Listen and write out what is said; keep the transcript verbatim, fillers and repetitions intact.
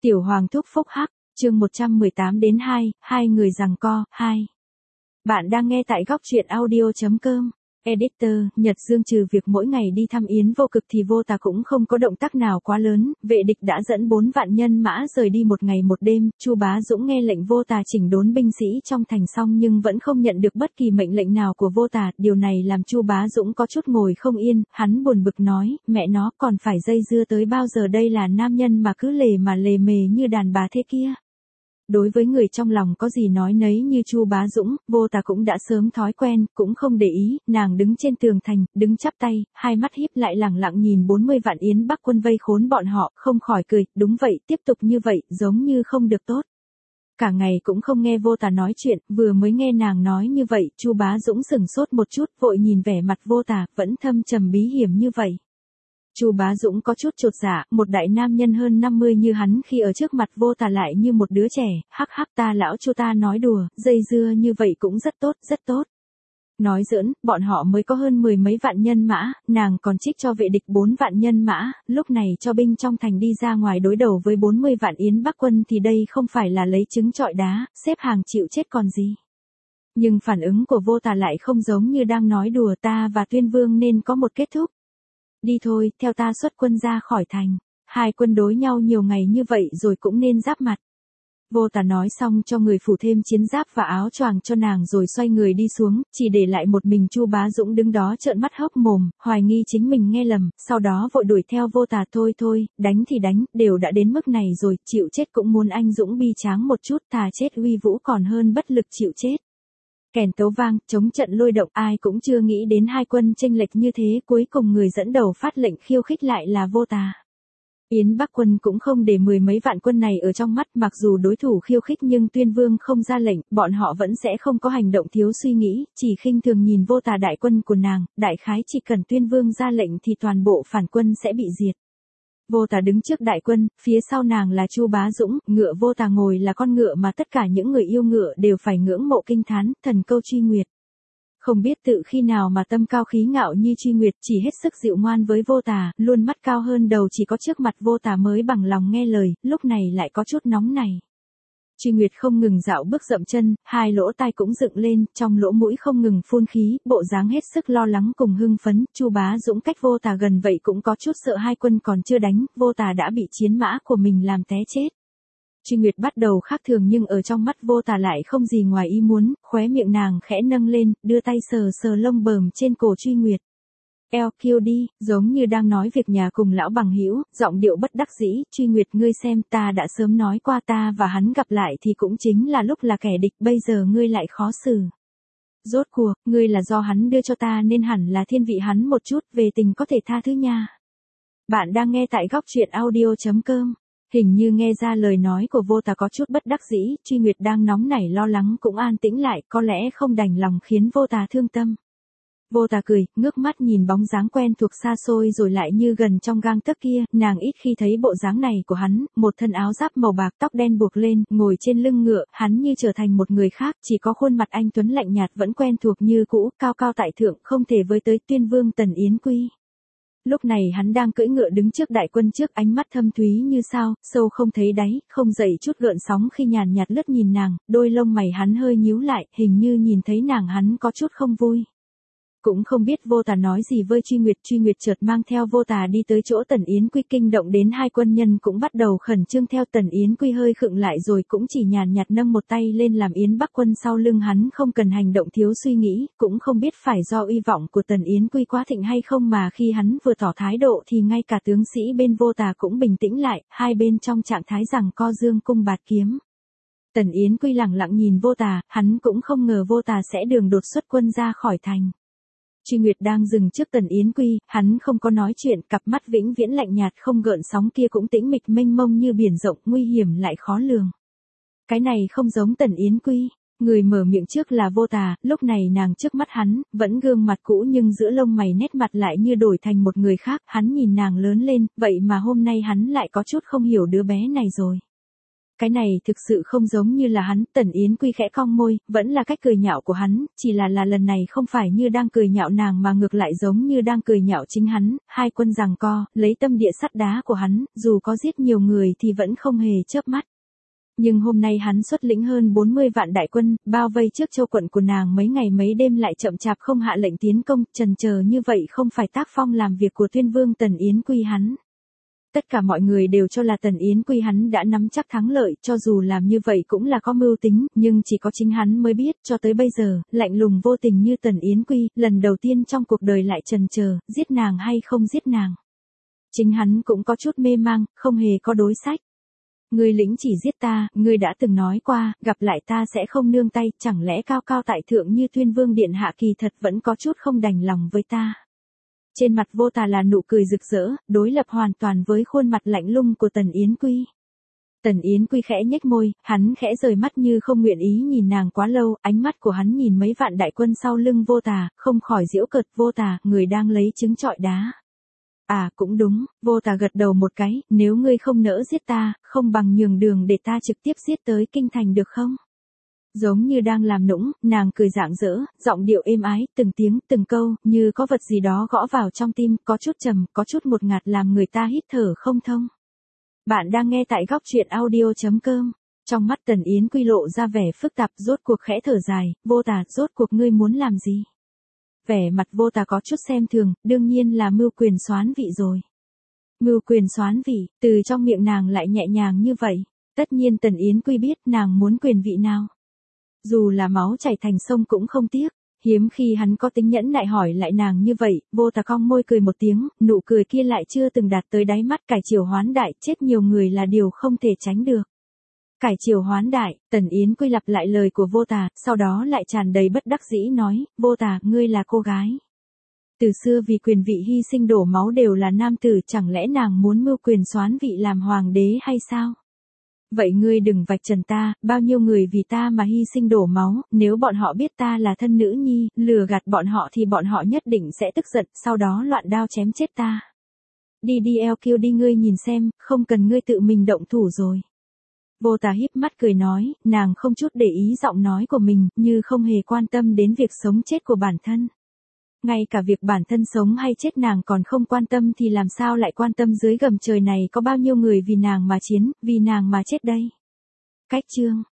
Tiểu Hoàng thúc phúc hắc, chương một trăm mười tám đến hai, hai người giằng co, hai. Bạn đang nghe tại góc truyện audio chấm com. Editor, Nhật Dương trừ việc mỗi ngày đi thăm Yến Vô Cực thì Vô Tà cũng không có động tác nào quá lớn, vệ địch đã dẫn bốn vạn nhân mã rời đi một ngày một đêm, Chu Bá Dũng nghe lệnh Vô Tà chỉnh đốn binh sĩ trong thành xong nhưng vẫn không nhận được bất kỳ mệnh lệnh nào của Vô Tà, điều này làm Chu Bá Dũng có chút ngồi không yên, hắn buồn bực nói, mẹ nó còn phải dây dưa tới bao giờ đây là nam nhân mà cứ lề mà lề mề như đàn bà thế kia. Đối với người trong lòng có gì nói nấy như Chu Bá Dũng, Vô Tà cũng đã sớm thói quen, cũng không để ý, nàng đứng trên tường thành, đứng chắp tay, hai mắt híp lại lẳng lặng nhìn bốn mươi vạn Yến Bắc quân vây khốn bọn họ, không khỏi cười, đúng vậy, tiếp tục như vậy, giống như không được tốt. Cả ngày cũng không nghe Vô Tà nói chuyện, vừa mới nghe nàng nói như vậy, Chu Bá Dũng sững sốt một chút, vội nhìn vẻ mặt Vô Tà, vẫn thâm trầm bí hiểm như vậy. Chu Bá Dũng có chút chột dạ, một đại nam nhân hơn năm mươi như hắn khi ở trước mặt Vô Tà lại như một đứa trẻ, hắc hắc ta lão Chu ta nói đùa, dây dưa như vậy cũng rất tốt, rất tốt. Nói giỡn, bọn họ mới có hơn mười mấy vạn nhân mã, nàng còn trích cho vệ địch bốn vạn nhân mã, lúc này cho binh trong thành đi ra ngoài đối đầu với bốn mươi vạn Yến Bắc quân thì đây không phải là lấy trứng trọi đá, xếp hàng chịu chết còn gì. Nhưng phản ứng của Vô Tà lại không giống như đang nói đùa, ta và Tuyên Vương nên có một kết thúc. Đi thôi, theo ta xuất quân ra khỏi thành. Hai quân đối nhau nhiều ngày như vậy rồi cũng nên giáp mặt. Vô Tà nói xong cho người phủ thêm chiến giáp và áo choàng cho nàng rồi xoay người đi xuống, chỉ để lại một mình Chu Bá Dũng đứng đó trợn mắt hốc mồm, hoài nghi chính mình nghe lầm, sau đó vội đuổi theo Vô Tà. Thôi thôi, đánh thì đánh, đều đã đến mức này rồi, chịu chết cũng muốn anh dũng bi tráng một chút, thà chết uy vũ còn hơn bất lực chịu chết. Kèn tấu vang, chống trận lôi động, ai cũng chưa nghĩ đến hai quân chênh lệch như thế, cuối cùng người dẫn đầu phát lệnh khiêu khích lại là Vô Tà. Yến Bắc quân cũng không để mười mấy vạn quân này ở trong mắt, mặc dù đối thủ khiêu khích nhưng Tuyên Vương không ra lệnh, bọn họ vẫn sẽ không có hành động thiếu suy nghĩ, chỉ khinh thường nhìn Vô Tà đại quân của nàng, đại khái chỉ cần Tuyên Vương ra lệnh thì toàn bộ phản quân sẽ bị diệt. Vô Tà đứng trước đại quân, phía sau nàng là Chu Bá Dũng, ngựa Vô Tà ngồi là con ngựa mà tất cả những người yêu ngựa đều phải ngưỡng mộ kinh thán, thần câu Truy Nguyệt. Không biết tự khi nào mà tâm cao khí ngạo như Truy Nguyệt chỉ hết sức dịu ngoan với Vô Tà, luôn mắt cao hơn đầu, chỉ có trước mặt Vô Tà mới bằng lòng nghe lời, lúc này lại có chút nóng này. Truy Nguyệt không ngừng dạo bước dậm chân, hai lỗ tai cũng dựng lên, trong lỗ mũi không ngừng phun khí, bộ dáng hết sức lo lắng cùng hưng phấn. Chu Bá Dũng cách Vô Tà gần vậy cũng có chút sợ hai quân còn chưa đánh, Vô Tà đã bị chiến mã của mình làm té chết. Truy Nguyệt bắt đầu khác thường nhưng ở trong mắt Vô Tà lại không gì ngoài ý muốn, khóe miệng nàng khẽ nâng lên, đưa tay sờ sờ lông bờm trên cổ Truy Nguyệt. Eo kêu đi, giống như đang nói việc nhà cùng lão bằng hữu, giọng điệu bất đắc dĩ, Truy Nguyệt ngươi xem ta đã sớm nói qua ta và hắn gặp lại thì cũng chính là lúc là kẻ địch, bây giờ ngươi lại khó xử. Rốt cuộc, ngươi là do hắn đưa cho ta nên hẳn là thiên vị hắn một chút, về tình có thể tha thứ nha. Bạn đang nghe tại góc truyện audio chấm com. Hình như nghe ra lời nói của Vô Tà có chút bất đắc dĩ, Truy Nguyệt đang nóng nảy lo lắng cũng an tĩnh lại, có lẽ không đành lòng khiến Vô Tà thương tâm. Vô Tà cười, ngước mắt nhìn bóng dáng quen thuộc xa xôi rồi lại như gần trong gang tấc kia, nàng ít khi thấy bộ dáng này của hắn, một thân áo giáp màu bạc, tóc đen buộc lên, ngồi trên lưng ngựa, hắn như trở thành một người khác, chỉ có khuôn mặt anh tuấn lạnh nhạt vẫn quen thuộc như cũ, cao cao tại thượng, không thể với tới Tuyên Vương Tần Yến Quy. Lúc này hắn đang cưỡi ngựa đứng trước đại quân trước, ánh mắt thâm thúy như sao, sâu không thấy đáy, không dậy chút gợn sóng khi nhàn nhạt lướt nhìn nàng, đôi lông mày hắn hơi nhíu lại, hình như nhìn thấy nàng hắn có chút không vui. Cũng không biết Vô Tà nói gì với Truy Nguyệt, Truy Nguyệt chợt mang theo Vô Tà đi tới chỗ Tần Yến Quy, kinh động đến hai quân nhân cũng bắt đầu khẩn trương theo. Tần Yến Quy hơi khựng lại rồi cũng chỉ nhàn nhạt nâng một tay lên làm Yến Bắc quân sau lưng hắn không cần hành động thiếu suy nghĩ, cũng không biết phải do uy vọng của Tần Yến Quy quá thịnh hay không mà khi hắn vừa tỏ thái độ thì ngay cả tướng sĩ bên Vô Tà cũng bình tĩnh lại, hai bên trong trạng thái giằng co dương cung bạt kiếm. Tần Yến Quy lẳng lặng nhìn Vô Tà, hắn cũng không ngờ Vô Tà sẽ đường đột xuất quân ra khỏi thành. Truy Nguyệt đang dừng trước Tần Yến Quy, hắn không có nói chuyện, cặp mắt vĩnh viễn lạnh nhạt không gợn sóng kia cũng tĩnh mịch mênh mông như biển rộng, nguy hiểm lại khó lường. Cái này không giống Tần Yến Quy, người mở miệng trước là Vô Tà, lúc này nàng trước mắt hắn, vẫn gương mặt cũ nhưng giữa lông mày nét mặt lại như đổi thành một người khác, hắn nhìn nàng lớn lên, vậy mà hôm nay hắn lại có chút không hiểu đứa bé này rồi. Cái này thực sự không giống như là hắn, Tần Yến Quy khẽ cong môi, vẫn là cách cười nhạo của hắn, chỉ là là lần này không phải như đang cười nhạo nàng mà ngược lại giống như đang cười nhạo chính hắn, hai quân giằng co, lấy tâm địa sắt đá của hắn, dù có giết nhiều người thì vẫn không hề chớp mắt. Nhưng hôm nay hắn xuất lĩnh hơn bốn mươi vạn đại quân, bao vây trước châu quận của nàng mấy ngày mấy đêm lại chậm chạp không hạ lệnh tiến công, chần chờ như vậy không phải tác phong làm việc của Tuyên Vương Tần Yến Quy hắn. Tất cả mọi người đều cho là Tần Yến Quy hắn đã nắm chắc thắng lợi, cho dù làm như vậy cũng là có mưu tính, nhưng chỉ có chính hắn mới biết, cho tới bây giờ, lạnh lùng vô tình như Tần Yến Quy, lần đầu tiên trong cuộc đời lại chần chờ, giết nàng hay không giết nàng. Chính hắn cũng có chút mê mang, không hề có đối sách. Ngươi lĩnh chỉ giết ta, ngươi đã từng nói qua, gặp lại ta sẽ không nương tay, chẳng lẽ cao cao tại thượng như Tuyên Vương điện hạ kỳ thật vẫn có chút không đành lòng với ta. Trên mặt Vô Tà là nụ cười rực rỡ, đối lập hoàn toàn với khuôn mặt lạnh lùng của Tần Yến Quy. Tần Yến Quy khẽ nhếch môi, hắn khẽ rời mắt như không nguyện ý nhìn nàng quá lâu, ánh mắt của hắn nhìn mấy vạn đại quân sau lưng Vô Tà, không khỏi giễu cợt. Vô Tà, người đang lấy trứng trọi đá. À cũng đúng, Vô Tà gật đầu một cái, nếu ngươi không nỡ giết ta, không bằng nhường đường để ta trực tiếp giết tới kinh thành được không? Giống như đang làm nũng, nàng cười rạng rỡ, giọng điệu êm ái, từng tiếng, từng câu, như có vật gì đó gõ vào trong tim, có chút trầm, có chút một ngạt làm người ta hít thở không thông. Bạn đang nghe tại góc truyện audio chấm com. Trong mắt Tần Yến Quy lộ ra vẻ phức tạp, rốt cuộc khẽ thở dài, Vô Tà, rốt cuộc ngươi muốn làm gì? Vẻ mặt Vô Tà có chút xem thường, đương nhiên là mưu quyền soán vị rồi. Mưu quyền soán vị, từ trong miệng nàng lại nhẹ nhàng như vậy. Tất nhiên Tần Yến Quy biết nàng muốn quyền vị nào. Dù là máu chảy thành sông cũng không tiếc. Hiếm khi hắn có tính nhẫn nại hỏi lại nàng như vậy, Vô Tà cong môi cười một tiếng, nụ cười kia lại chưa từng đạt tới đáy mắt. Cải triều hoán đại, chết nhiều người là điều không thể tránh được. Cải triều hoán đại, Tần Yến Quy lặp lại lời của Vô Tà, sau đó lại tràn đầy bất đắc dĩ nói, Vô Tà, ngươi là cô gái. Từ xưa vì quyền vị hy sinh đổ máu đều là nam tử, chẳng lẽ nàng muốn mưu quyền soán vị làm hoàng đế hay sao? Vậy ngươi đừng vạch trần ta, bao nhiêu người vì ta mà hy sinh đổ máu, nếu bọn họ biết ta là thân nữ nhi, lừa gạt bọn họ thì bọn họ nhất định sẽ tức giận, sau đó loạn đao chém chết ta. Đi đi eo kêu đi, ngươi nhìn xem, không cần ngươi tự mình động thủ rồi. Vô Tà híp mắt cười nói, nàng không chút để ý giọng nói của mình, như không hề quan tâm đến việc sống chết của bản thân. Ngay cả việc bản thân sống hay chết nàng còn không quan tâm thì làm sao lại quan tâm dưới gầm trời này có bao nhiêu người vì nàng mà chiến, vì nàng mà chết đây. Cách chương